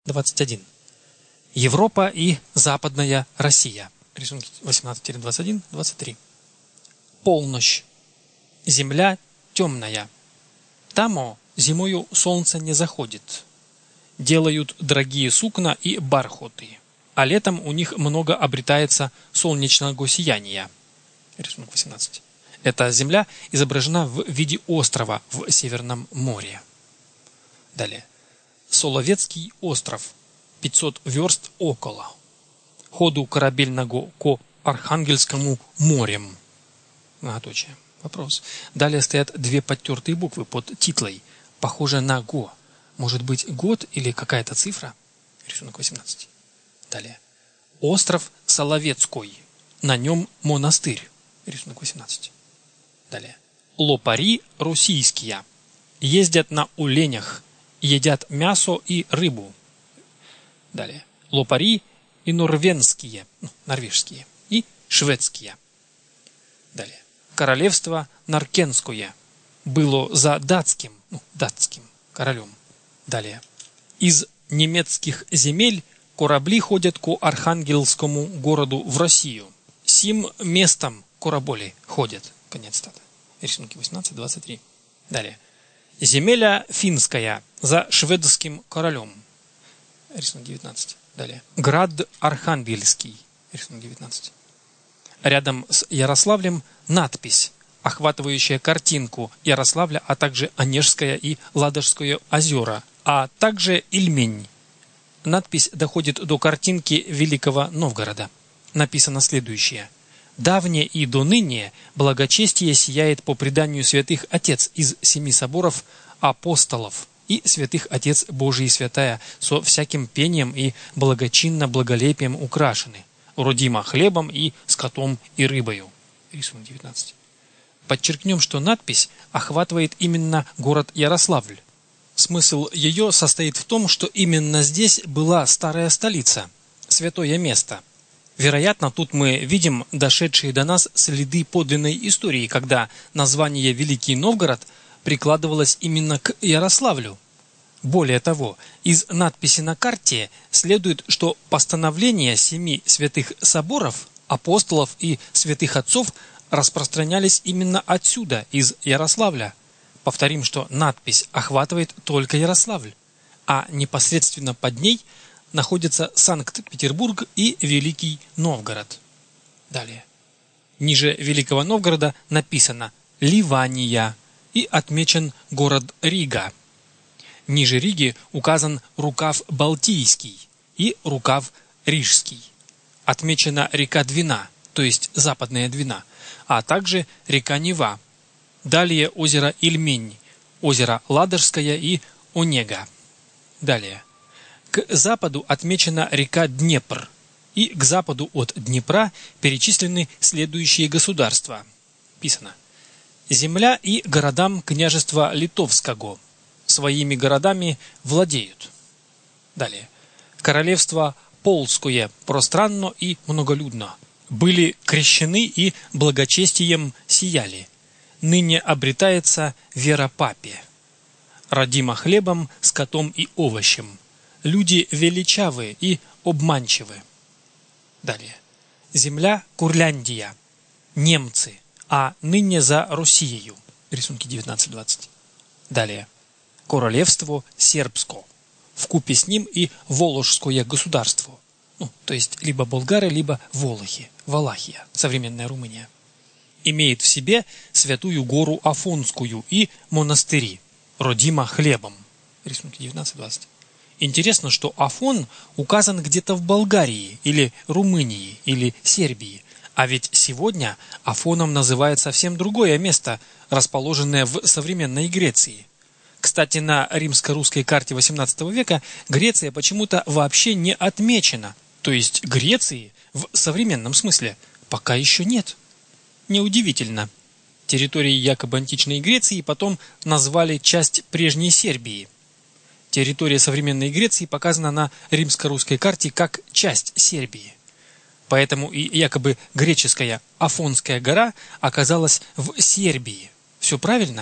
21. Европа и Западная Россия. Рисунки 18-21, 23. Полночь. Земля темная. Тамо зимою солнце не заходит. Делают дорогие сукна и бархоты, а летом у них много обретается солнечного сияния. Рисунок 18. Эта земля изображена в виде острова в Северном море. Далее. Соловецкий остров. 500 верст около. Ходу корабельного ко Архангельскому морем. Многоточие. Вопрос. Далее стоят две подтертые буквы под титлой, похожие на го. Может быть, год или какая-то цифра? Рисунок 18. Далее. Остров Соловецкой. На нем монастырь. Рисунок 18. Далее. Лопари российские. Ездят на оленях. Едят мясо и рыбу. Далее. Лопари и норвенские, норвежские, и шведские. Далее. Королевство Наркенское было за датским королем. Далее. Из немецких земель корабли ходят к Архангельскому городу в Россию. Сим местом корабли ходят. Конец стата. Рисунки 18-23. Далее. Земля финская за шведским королем. Рисунок 19. Далее. Град Архангельский. Рисунок 19. Рядом с Ярославлем надпись, охватывающая картинку Ярославля, а также Онежское и Ладожское озера, а также Ильмень. Надпись доходит до картинки Великого Новгорода. Написано следующее. «Давнее и до ныне благочестие сияет по преданию святых отец из 7 соборов апостолов и святых отец Божий и святая со всяким пением и благочинно благолепием украшены, родима хлебом и скотом и рыбою». Рисунок 19. Подчеркнем, что надпись охватывает именно город Ярославль. Смысл ее состоит в том, что именно здесь была старая столица, святое место. Вероятно, тут мы видим дошедшие до нас следы подлинной истории, когда название Великий Новгород прикладывалось именно к Ярославлю. Более того, из надписи на карте следует, что постановления 7 святых соборов, апостолов и святых отцов распространялись именно отсюда, из Ярославля. Повторим, что надпись охватывает только Ярославль, а непосредственно под ней находятся Санкт-Петербург и Великий Новгород. Далее. Ниже Великого Новгорода написано «Ливания» и отмечен город Рига. Ниже Риги указан рукав Балтийский и рукав Рижский. Отмечена река Двина, то есть западная Двина, а также река Нева. Далее озеро Ильмень, озеро Ладожское и Онега. Далее. К западу отмечена река Днепр, и к западу от Днепра перечислены следующие государства. Писано. Земля и городам княжества Литовского. Своими городами владеют. Далее. Королевство Полское пространно и многолюдно. Были крещены и благочестием сияли. Ныне обретается вера папе. Родима хлебом, скотом и овощем. Люди величавые и обманчивы. Далее. Земля Курляндия. Немцы, а ныне за Россией. Рисунки 19-20. Далее. Королевство Сербско. Вкупе с ним и Воложское государство. То есть либо болгары, либо волохи. Валахия, современная Румыния. Имеет в себе святую гору Афонскую и монастыри. Родима хлебом. Рисунки 19-20. Интересно, что Афон указан где-то в Болгарии, или Румынии, или Сербии. А ведь сегодня Афоном называют совсем другое место, расположенное в современной Греции. Кстати, на римско-русской карте XVIII века Греция почему-то вообще не отмечена. То есть Греции в современном смысле пока еще нет. Неудивительно. Территории якобы античной Греции потом назвали часть прежней Сербии. Территория современной Греции показана на римско-русской карте как часть Сербии. Поэтому и якобы греческая Афонская гора оказалась в Сербии. Все правильно?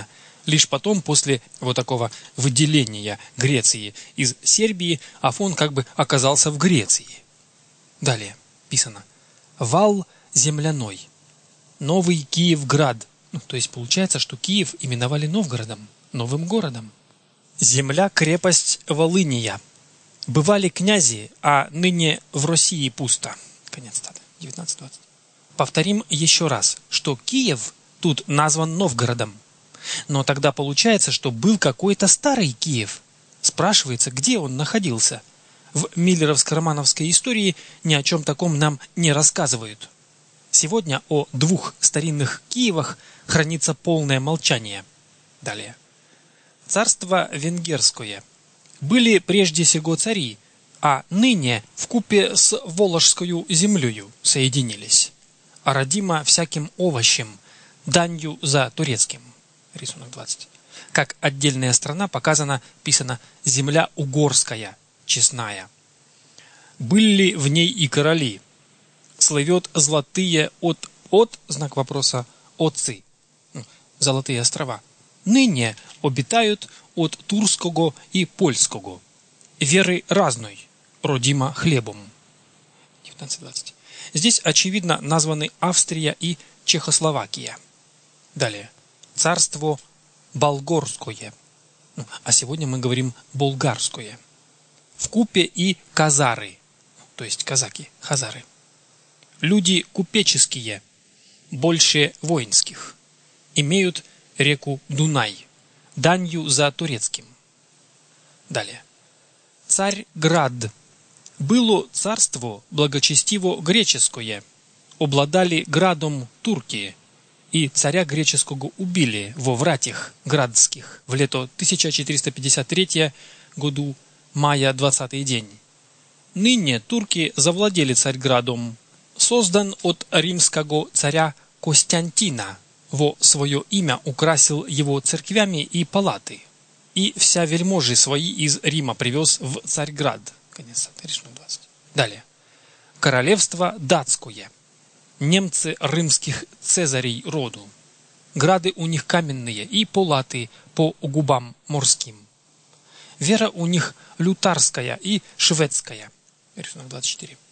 Лишь потом, после вот такого выделения Греции из Сербии, Афон как бы оказался в Греции. Далее писано: вал земляной, новый Киевград. То есть получается, что Киев именовали Новгородом, новым городом. Земля-крепость Волыния. Бывали князи, а ныне в России пусто. Конец цитаты. 19-20. Повторим еще раз, что Киев тут назван Новгородом. Но тогда получается, что был какой-то старый Киев. Спрашивается, где он находился. В миллеровско-романовской истории ни о чем таком нам не рассказывают. Сегодня о двух старинных Киевах хранится полное молчание. Далее. Царство венгерское. Были прежде сего цари, а ныне вкупе с Воложскою землею соединились, а родимо всяким овощем, данью за турецким. Рисунок 20. Как отдельная страна писано земля угорская, честная. Были в ней и короли. Слывет золотые знак вопроса, отцы, золотые острова. Ныне обитают от турского и польского. Веры разной, родима хлебом. 19-20. Здесь, очевидно, названы Австрия и Чехословакия. Далее. Царство Болгорское. А сегодня мы говорим Болгарское. Вкупе и казары, то есть казаки, хазары. Люди купеческие, больше воинских. Имеют реку Дунай, данью за турецким. Далее. Царь-град. Было царство благочестиво греческое. Обладали градом турки, и царя греческого убили во вратях градских в лето 1453 году, мая 20-й день. Ныне турки завладели Царьградом, создан от римского царя Костянтина, во свое имя украсил его церквями и палаты, и вся вельможи свои из Рима привез в Царьград. Конец рисунок 20. Далее. Королевство датское. Немцы римских цезарей роду. Грады у них каменные и палаты по губам морским. Вера у них лютарская и шведская. Рисунок 24.